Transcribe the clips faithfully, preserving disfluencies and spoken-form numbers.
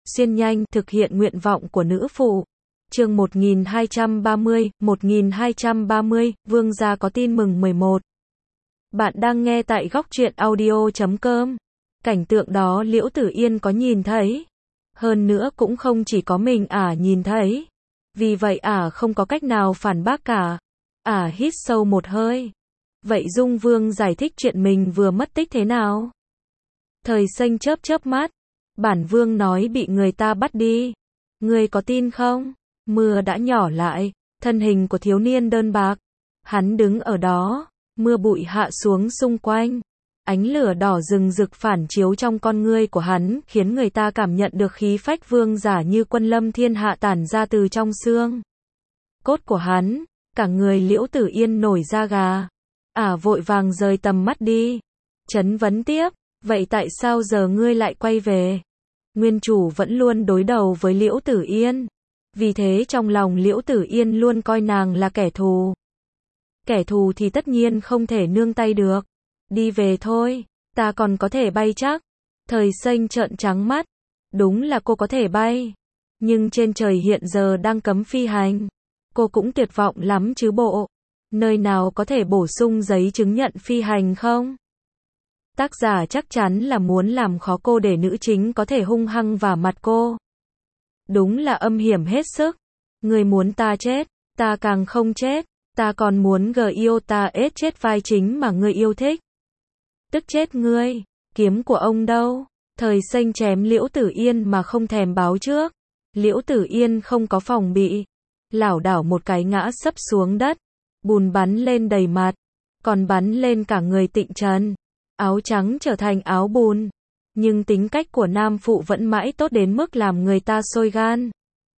xuyên nhanh, thực hiện nguyện vọng của nữ phụ. Chương một nghìn hai trăm ba mươi, một nghìn hai trăm ba mươi, Vương gia có tin mừng mười một. Bạn đang nghe tại góc truyện audio chấm com. Cảnh tượng đó Liễu Tử Yên có nhìn thấy. Hơn nữa cũng không chỉ có mình ả nhìn thấy. Vì vậy ả không có cách nào phản bác cả. Ả hít sâu một hơi. Vậy Dung Vương giải thích chuyện mình vừa mất tích thế nào? Thời Xanh chớp chớp mắt. Bản Vương nói bị người ta bắt đi. Ngươi có tin không? Mưa đã nhỏ lại, thân hình của thiếu niên đơn bạc. Hắn đứng ở đó, mưa bụi hạ xuống xung quanh. Ánh lửa đỏ rừng rực phản chiếu trong con ngươi của hắn, khiến người ta cảm nhận được khí phách vương giả như quân lâm thiên hạ tản ra từ trong xương cốt của hắn. Cả người Liễu Tử Yên nổi da gà. Ả vội vàng rời tầm mắt đi. Chấn vấn tiếp, vậy tại sao giờ ngươi lại quay về? Nguyên chủ vẫn luôn đối đầu với Liễu Tử Yên. Vì thế trong lòng Liễu Tử Yên luôn coi nàng là kẻ thù. Kẻ thù thì tất nhiên không thể nương tay được. Đi về thôi, ta còn có thể bay chắc. Thời Xanh trợn trắng mắt. Đúng là cô có thể bay. Nhưng trên trời hiện giờ đang cấm phi hành. Cô cũng tuyệt vọng lắm chứ bộ. Nơi nào có thể bổ sung giấy chứng nhận phi hành không? Tác giả chắc chắn là muốn làm khó cô để nữ chính có thể hung hăng vào mặt cô. Đúng là âm hiểm hết sức. Người muốn ta chết, ta càng không chết. Ta còn muốn gờ yêu ta ết chết vai chính mà ngươi yêu thích. Tức chết ngươi, kiếm của ông đâu? Thời Xanh chém Liễu Tử Yên mà không thèm báo trước. Liễu Tử Yên không có phòng bị. Lảo đảo một cái ngã sấp xuống đất. Bùn bắn lên đầy mặt. Còn bắn lên cả người Tịnh Trần. Áo trắng trở thành áo bùn. Nhưng tính cách của nam phụ vẫn mãi tốt đến mức làm người ta sôi gan.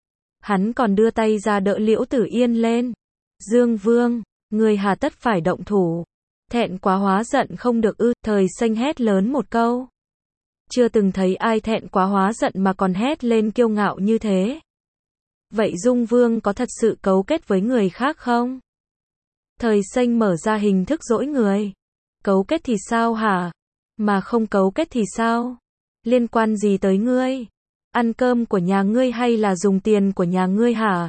Hắn còn đưa tay ra đỡ Liễu Tử Yên lên. Dương Vương, người hà tất phải động thủ. Thẹn quá hóa giận không được ư? Thời Xanh hét lớn một câu. Chưa từng thấy ai thẹn quá hóa giận mà còn hét lên kiêu ngạo như thế. Vậy Dung Vương có thật sự cấu kết với người khác không? Thời Xanh mở ra hình thức dỗi người. Cấu kết thì sao hả? Mà không cấu kết thì sao? Liên quan gì tới ngươi? Ăn cơm của nhà ngươi hay là dùng tiền của nhà ngươi hả?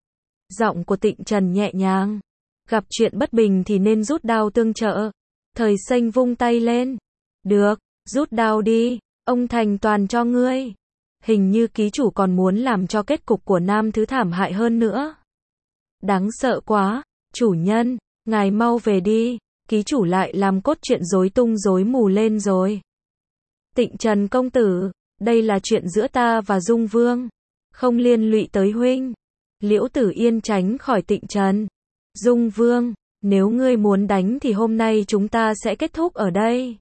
Giọng của Tịnh Trần nhẹ nhàng. Gặp chuyện bất bình thì nên rút đao tương trợ. Thời Xanh vung tay lên. Được, rút đao đi, ông thành toàn cho ngươi. Hình như ký chủ còn muốn làm cho kết cục của nam thứ thảm hại hơn nữa. Đáng sợ quá, chủ nhân, ngài mau về đi, ký chủ lại làm cốt truyện rối tung rối mù lên rồi. Tịnh Trần công tử, đây là chuyện giữa ta và Dung Vương, không liên lụy tới huynh. Liễu Tử Yên tránh khỏi Tịnh Trần. Dung Vương, nếu ngươi muốn đánh thì hôm nay chúng ta sẽ kết thúc ở đây.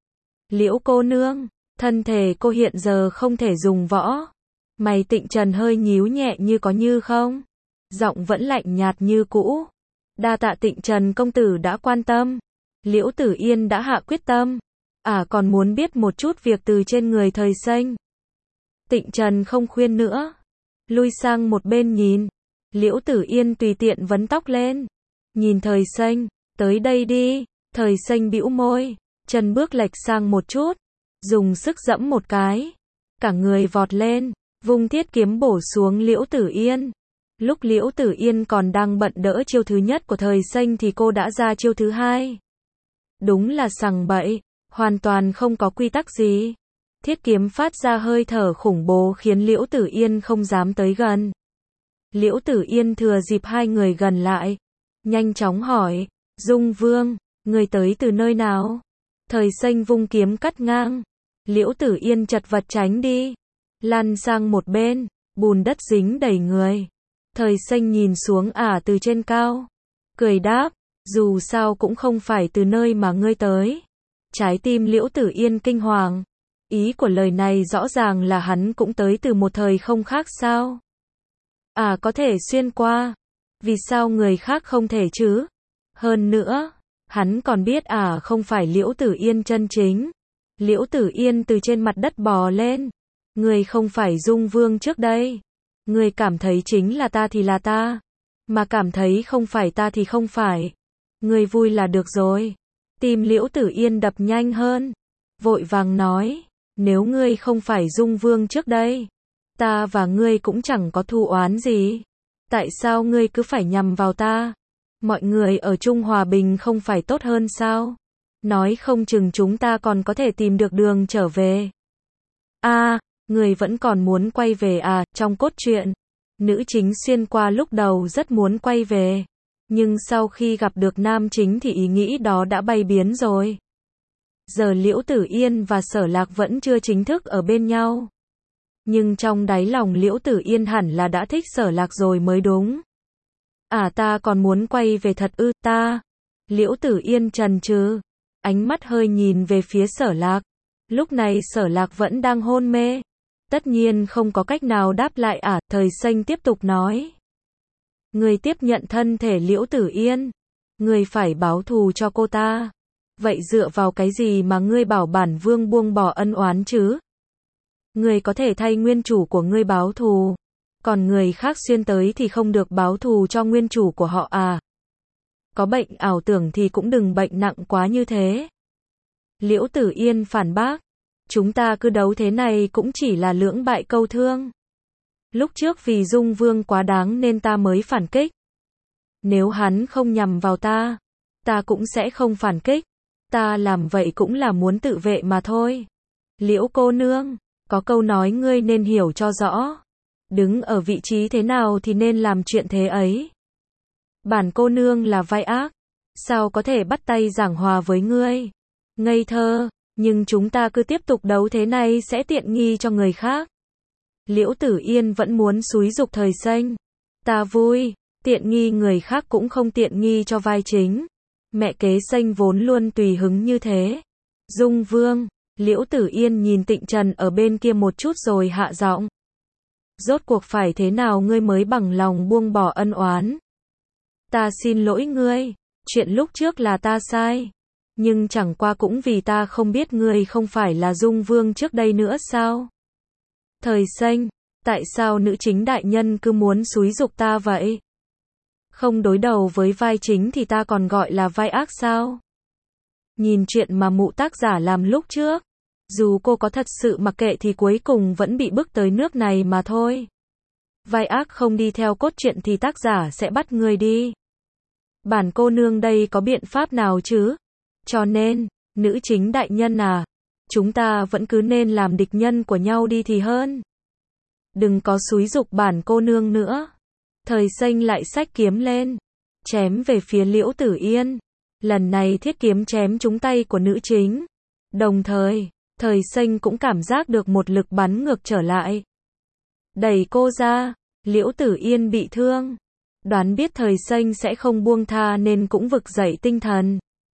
Liễu cô nương, thân thể cô hiện giờ không thể dùng võ. Mày Tịnh Trần hơi nhíu nhẹ như có như không. Giọng vẫn lạnh nhạt như cũ. Đa tạ Tịnh Trần công tử đã quan tâm. Liễu Tử Yên đã hạ quyết tâm. À còn muốn biết một chút việc từ trên người Thời Xanh. Tịnh Trần không khuyên nữa. Lui sang một bên nhìn. Liễu Tử Yên tùy tiện vấn tóc lên. Nhìn Thời Xanh, tới đây đi. Thời Xanh bĩu môi, chân bước lệch sang một chút. Dùng sức giẫm một cái. Cả người vọt lên, vung thiết kiếm bổ xuống Liễu Tử Yên. Lúc Liễu Tử Yên còn đang bận đỡ chiêu thứ nhất của Thời Xanh thì cô đã ra chiêu thứ hai. Đúng là sằng bậy, hoàn toàn không có quy tắc gì. Thiết kiếm phát ra hơi thở khủng bố khiến Liễu Tử Yên không dám tới gần. Liễu Tử Yên thừa dịp hai người gần lại, nhanh chóng hỏi, Dung Vương, người tới từ nơi nào? Thời Xanh vung kiếm cắt ngang. Liễu Tử Yên chật vật tránh đi, lăn sang một bên, bùn đất dính đầy người. Thời Xanh nhìn xuống ả từ trên cao, cười đáp, dù sao cũng không phải từ nơi mà ngươi tới. Trái tim Liễu Tử Yên kinh hoàng. Ý của lời này rõ ràng là hắn cũng tới từ một thời không khác sao? À có thể xuyên qua. Vì sao người khác không thể chứ? Hơn nữa, hắn còn biết à không phải Liễu Tử Yên chân chính. Liễu Tử Yên từ trên mặt đất bò lên. Người không phải Dung Vương trước đây. Người cảm thấy chính là ta thì là ta. Mà cảm thấy không phải ta thì không phải. Người vui là được rồi. Tim Liễu Tử Yên đập nhanh hơn. Vội vàng nói. Nếu ngươi không phải Dung Vương trước đây. Ta và ngươi cũng chẳng có thù oán gì. Tại sao ngươi cứ phải nhằm vào ta? Mọi người ở chung hòa bình không phải tốt hơn sao? Nói không chừng chúng ta còn có thể tìm được đường trở về. À, ngươi vẫn còn muốn quay về à? Trong cốt truyện, nữ chính xuyên qua lúc đầu rất muốn quay về. Nhưng sau khi gặp được nam chính thì ý nghĩ đó đã bay biến rồi. Giờ Liễu Tử Yên và Sở Lạc vẫn chưa chính thức ở bên nhau. Nhưng trong đáy lòng Liễu Tử Yên hẳn là đã thích Sở Lạc rồi mới đúng. À, ta còn muốn quay về thật ư? Ta. Liễu Tử Yên chần chừ, ánh mắt hơi nhìn về phía Sở Lạc. Lúc này Sở Lạc vẫn đang hôn mê. Tất nhiên không có cách nào đáp lại. À, Thời Xanh tiếp tục nói. Ngươi tiếp nhận thân thể Liễu Tử Yên. Ngươi phải báo thù cho cô ta. Vậy dựa vào cái gì mà ngươi bảo bản vương buông bỏ ân oán chứ? Ngươi có thể thay nguyên chủ của ngươi báo thù. Còn người khác xuyên tới thì không được báo thù cho nguyên chủ của họ à? Có bệnh ảo tưởng thì cũng đừng bệnh nặng quá như thế. Liễu Tử Yên phản bác. Chúng ta cứ đấu thế này cũng chỉ là lưỡng bại câu thương. Lúc trước vì Dung Vương quá đáng nên ta mới phản kích. Nếu hắn không nhằm vào ta, ta cũng sẽ không phản kích. Ta làm vậy cũng là muốn tự vệ mà thôi. Liễu cô nương, có câu nói ngươi nên hiểu cho rõ. Đứng ở vị trí thế nào thì nên làm chuyện thế ấy. Bản cô nương là vai ác, sao có thể bắt tay giảng hòa với ngươi? Ngây thơ, nhưng chúng ta cứ tiếp tục đấu thế này sẽ tiện nghi cho người khác. Liễu Tử Yên vẫn muốn xúi giục Thời Xanh. Ta vui, tiện nghi người khác cũng không tiện nghi cho vai chính. Mẹ kế Xanh vốn luôn tùy hứng như thế. Dung Vương, Liễu Tử Yên nhìn Tịnh Trần ở bên kia một chút rồi hạ giọng. Rốt cuộc phải thế nào ngươi mới bằng lòng buông bỏ ân oán? Ta xin lỗi ngươi, chuyện lúc trước là ta sai. Nhưng chẳng qua cũng vì ta không biết ngươi không phải là Dung Vương trước đây nữa sao? Thời Xanh, tại sao nữ chính đại nhân cứ muốn xúi giục ta vậy? Không đối đầu với vai chính thì ta còn gọi là vai ác sao? Nhìn chuyện mà mụ tác giả làm lúc trước, dù cô có thật sự mặc kệ thì cuối cùng vẫn bị bức tới nước này mà thôi. Vai ác không đi theo cốt truyện thì tác giả sẽ bắt người đi. Bản cô nương đây có biện pháp nào chứ? Cho nên, nữ chính đại nhân à, chúng ta vẫn cứ nên làm địch nhân của nhau đi thì hơn. Đừng có xúi giục bản cô nương nữa. Thời Xanh lại xách kiếm lên, chém về phía Liễu Tử Yên. Lần này thiết kiếm chém trúng tay của nữ chính. Đồng thời, Thời Xanh cũng cảm giác được một lực bắn ngược trở lại. Đẩy cô ra, Liễu Tử Yên bị thương. Đoán biết Thời Xanh sẽ không buông tha nên cũng vực dậy tinh thần.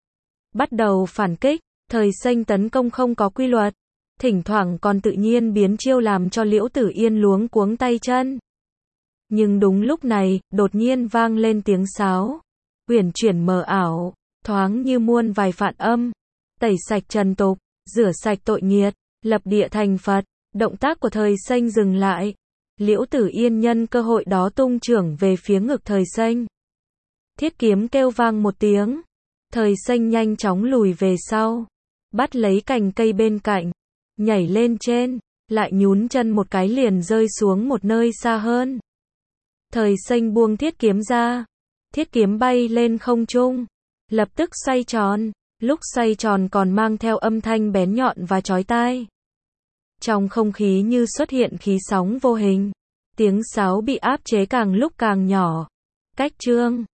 Bắt đầu phản kích, Thời Xanh tấn công không có quy luật. Thỉnh thoảng còn tự nhiên biến chiêu làm cho Liễu Tử Yên luống cuống tay chân. Nhưng đúng lúc này, đột nhiên vang lên tiếng sáo. Uyển chuyển mờ ảo, thoáng như muôn vài phản âm. Tẩy sạch trần tục, rửa sạch tội nghiệt, lập địa thành Phật. Động tác của Thời Xanh dừng lại. Liễu Tử Yên nhân cơ hội đó tung chưởng về phía ngực Thời Xanh. Thiết kiếm kêu vang một tiếng. Thời Xanh nhanh chóng lùi về sau. Bắt lấy cành cây bên cạnh. Nhảy lên trên. Lại nhún chân một cái liền rơi xuống một nơi xa hơn. Thời Xanh buông thiết kiếm ra. Thiết kiếm bay lên không trung. Lập tức xoay tròn. Lúc xoay tròn còn mang theo âm thanh bén nhọn và chói tai. Trong không khí như xuất hiện khí sóng vô hình. Tiếng sáo bị áp chế càng lúc càng nhỏ. Cách chương